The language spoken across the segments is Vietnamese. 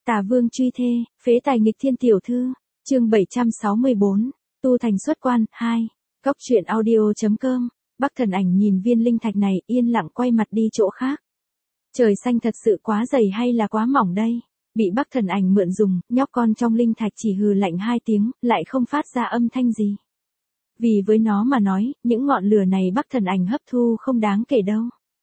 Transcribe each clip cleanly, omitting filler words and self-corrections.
Tả Vương truy thê, phế tài nghịch thiên tiểu thư, chương 764, tu thành xuất quan, 2, Góc truyện audio.com, Bắc Thần Ảnh nhìn viên linh thạch này yên lặng quay mặt đi chỗ khác. Trời xanh thật sự quá dày hay là quá mỏng đây? Bị Bắc Thần Ảnh mượn dùng, nhóc con trong linh thạch chỉ hừ lạnh 2 tiếng, lại không phát ra âm thanh gì. Vì với nó mà nói, những ngọn lửa này Bắc Thần Ảnh hấp thu không đáng kể đâu.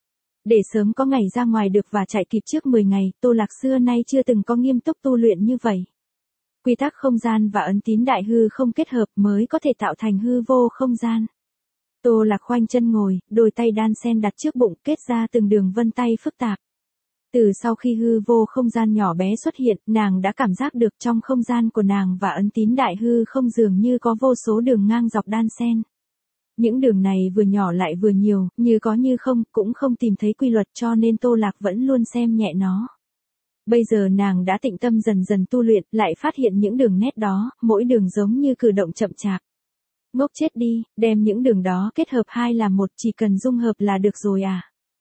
Để sớm có ngày ra ngoài được và chạy kịp trước 10 ngày, Tô Lạc xưa nay chưa từng có nghiêm túc tu luyện như vậy. Quy tắc không gian và ấn tín đại hư không kết hợp mới có thể tạo thành hư vô không gian. Tô Lạc khoanh chân ngồi, đôi tay đan sen đặt trước bụng kết ra từng đường vân tay phức tạp. Từ sau khi hư vô không gian nhỏ bé xuất hiện, nàng đã cảm giác được trong không gian của nàng và ấn tín đại hư không dường như có vô số đường ngang dọc đan sen. Những đường này vừa nhỏ lại vừa nhiều, như có như không, cũng không tìm thấy quy luật cho nên Tô Lạc vẫn luôn xem nhẹ nó. Bây giờ nàng đã tĩnh tâm dần dần tu luyện, lại phát hiện những đường nét đó, mỗi đường giống như cử động chậm chạp. Ngốc chết đi, đem những đường đó kết hợp hai làm một, chỉ cần dung hợp là được rồi à.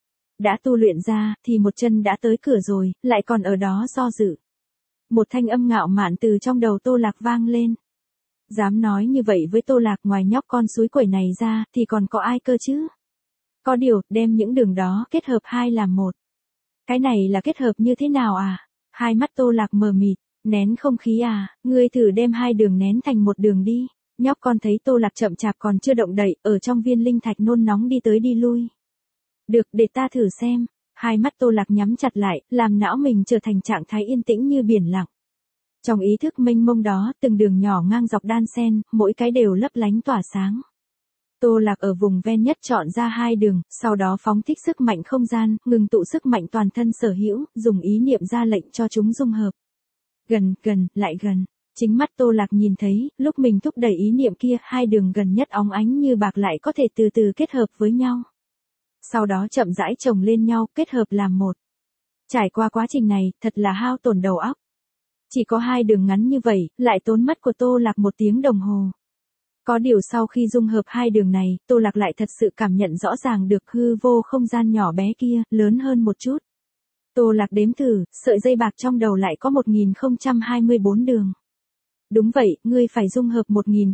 Đã tu luyện ra, thì một chân đã tới cửa rồi, lại còn ở đó do dự. Một thanh âm ngạo mạn từ trong đầu Tô Lạc vang lên. Dám nói như vậy với Tô Lạc ngoài nhóc con suối quẩy này ra, thì còn có ai cơ chứ? Có điều, đem những đường đó kết hợp hai làm một. Cái này là kết hợp như thế nào à? Hai mắt Tô Lạc mờ mịt, nén không khí à, ngươi thử đem hai đường nén thành một đường đi. Nhóc con thấy Tô Lạc chậm chạp còn chưa động đậy, ở trong viên linh thạch nôn nóng đi tới đi lui. Được, để ta thử xem. Hai mắt Tô Lạc nhắm chặt lại, làm não mình trở thành trạng thái yên tĩnh như biển lặng. Trong ý thức mênh mông đó, từng đường nhỏ ngang dọc đan sen, mỗi cái đều lấp lánh tỏa sáng. Tô Lạc ở vùng ven nhất chọn ra hai đường, sau đó phóng thích sức mạnh không gian, ngừng tụ sức mạnh toàn thân sở hữu, dùng ý niệm ra lệnh cho chúng dung hợp. Gần, lại gần. Chính mắt Tô Lạc nhìn thấy, lúc mình thúc đẩy ý niệm kia, hai đường gần nhất óng ánh như bạc lại có thể từ từ kết hợp với nhau. Sau đó chậm rãi chồng lên nhau, kết hợp làm một. Trải qua quá trình này, thật là hao tổn đầu óc. Chỉ có hai đường ngắn như vậy, lại tốn mất của Tô Lạc 1 tiếng đồng hồ. Có điều sau khi dung hợp hai đường này, Tô Lạc lại thật sự cảm nhận rõ ràng được hư vô không gian nhỏ bé kia, lớn hơn một chút. Tô Lạc đếm thử, sợi dây bạc trong đầu lại có 1024 đường. Đúng vậy, ngươi phải dung hợp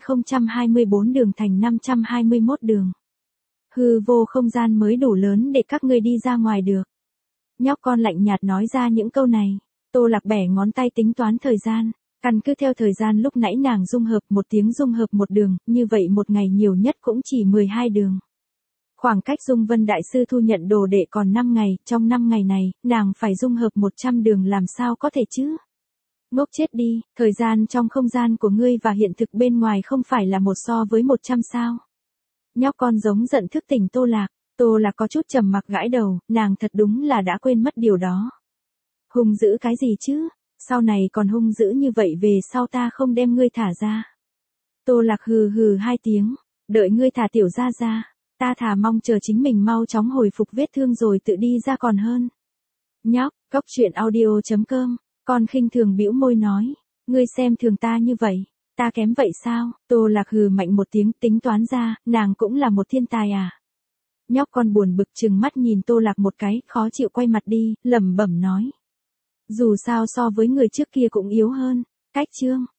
1024 đường thành 521 đường. Hư vô không gian mới đủ lớn để các ngươi đi ra ngoài được. Nhóc con lạnh nhạt nói ra những câu này. Tô Lạc bẻ ngón tay tính toán thời gian. Căn cứ theo thời gian lúc nãy nàng dung hợp 1 tiếng dung hợp 1 đường, như vậy một ngày nhiều nhất cũng chỉ 12 đường. Khoảng cách Dung Vân Đại Sư thu nhận đồ đệ còn 5 ngày, trong 5 ngày này, nàng phải dung hợp 100 đường làm sao có thể chứ? Ngốc chết đi, thời gian trong không gian của ngươi và hiện thực bên ngoài không phải là 1 so với 100 sao? Nhóc con giống giận thức tỉnh Tô Lạc. Tô Lạc có chút trầm mặc gãi đầu, nàng thật đúng là đã quên mất điều đó. Hung dữ cái gì chứ? Sau này còn hung dữ như vậy về sau ta không đem ngươi thả ra. Tô Lạc hừ hừ 2 tiếng, đợi ngươi thả tiểu gia ra, ta thà mong chờ chính mình mau chóng hồi phục vết thương rồi tự đi ra còn hơn. Nhóc, Góc truyện audio.com, con khinh thường bĩu môi nói, ngươi xem thường ta như vậy, ta kém vậy sao? Tô Lạc hừ mạnh 1 tiếng, tính toán ra, nàng cũng là một thiên tài à. Nhóc con buồn bực trừng mắt nhìn Tô Lạc một cái, khó chịu quay mặt đi, lẩm bẩm nói. Dù sao so với người trước kia cũng yếu hơn. Cách chương